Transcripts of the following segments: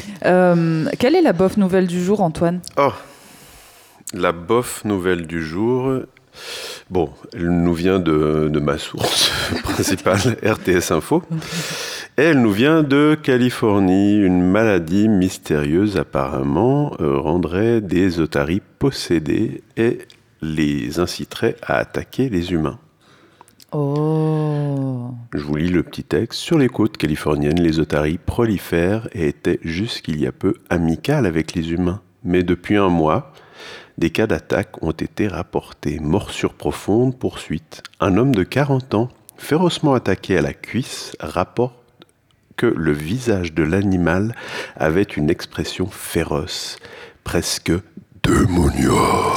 Quelle est la bof nouvelle du jour, Antoine ? Oh, la bof nouvelle du jour. Bon, elle nous vient de ma source principale, RTS Info. Et elle nous vient de Californie. Une maladie mystérieuse, apparemment, rendrait des otaries possédés et les inciterait à attaquer les humains. Oh. Je vous lis le petit texte. Sur les côtes californiennes, les otaries prolifèrent et étaient jusqu'il y a peu amicales avec les humains. Mais depuis un mois, des cas d'attaque ont été rapportés. Morsure profonde, poursuite. Un homme de 40 ans, férocement attaqué à la cuisse, rapporte que le visage de l'animal avait une expression féroce, presque démoniaque.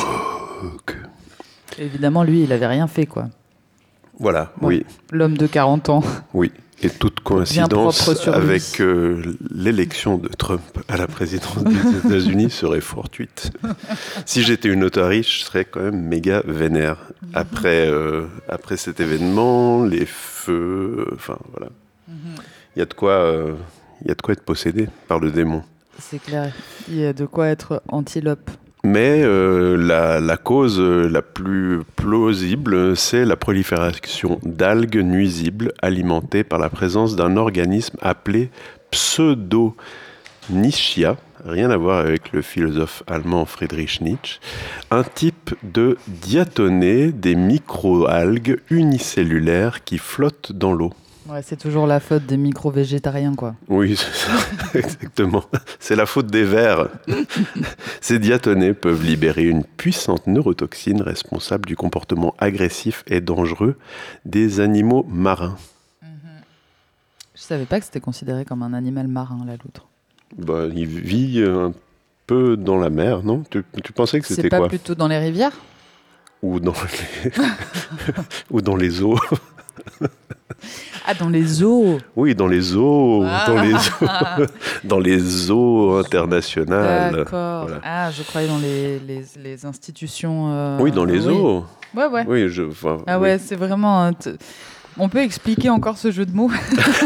Évidemment, lui, il avait rien fait, quoi. Voilà, Bon, oui. L'homme de 40 ans. Oui, et toute coïncidence propre sur lui. avec l'élection de Trump à la présidence des États-Unis serait fortuite. Si j'étais une otarie, je serais quand même méga vénère. Après cet événement, les feux, enfin voilà. Il y a de quoi être possédé par le démon. C'est clair, il y a de quoi être antilope. Mais la cause la plus plausible, c'est la prolifération d'algues nuisibles alimentées par la présence d'un organisme appelé Pseudonychia, rien à voir avec le philosophe allemand Friedrich Nietzsche, un type de diatonée des microalgues unicellulaires qui flottent dans l'eau. Ouais, c'est toujours la faute des micro-végétariens, quoi. Oui, c'est ça, exactement. C'est la faute des vers. Ces diatonnées peuvent libérer une puissante neurotoxine responsable du comportement agressif et dangereux des animaux marins. Je savais pas que c'était considéré comme un animal marin, la loutre. Bah, il vit un peu dans la mer, non ? Tu pensais que c'était C'est pas quoi ? plutôt dans les rivières ? Ou dans ou dans les eaux. Ah, dans les eaux. Oui, dans les eaux, Ah. dans les eaux internationales. D'accord. Voilà. Ah, je croyais dans les institutions. Oui, dans les eaux. Ouais, ouais. Oui, Ah ouais, c'est vraiment... On peut expliquer encore ce jeu de mots ?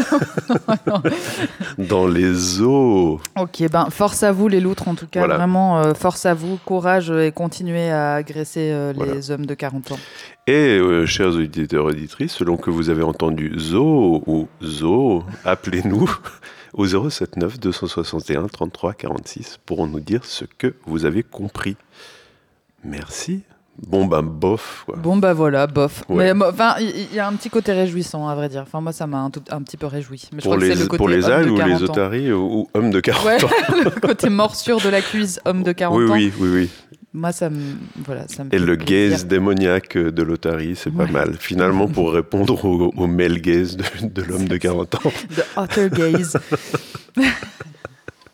Dans les eaux. Ok, ben force à vous les loutres en tout cas, Voilà. vraiment force à vous, courage et continuez à agresser les Voilà. hommes de 40 ans. Et, chers auditeurs auditrices, selon que vous avez entendu zoo ou zoo, appelez-nous au 079 261 33 46 pour nous dire ce que vous avez compris. Merci. Bon, ben, bof, quoi. Bon bah voilà, bof. Ouais. Mais enfin, il y a un petit côté réjouissant à vrai dire. Enfin moi ça m'a un petit peu réjoui. Mais je Pour crois que c'est le côté pour les homme algues de ou 40 les ans. otaries ou hommes de 40 Ouais, ans. le côté morsure de la cuisse, homme de 40 ans. Oui. Moi ça me ça me Et fait le plaisir. gaze démoniaque de l'otarie, c'est pas mal. Finalement, pour répondre au male gaze de l'homme de 40 ans. The utter gaze.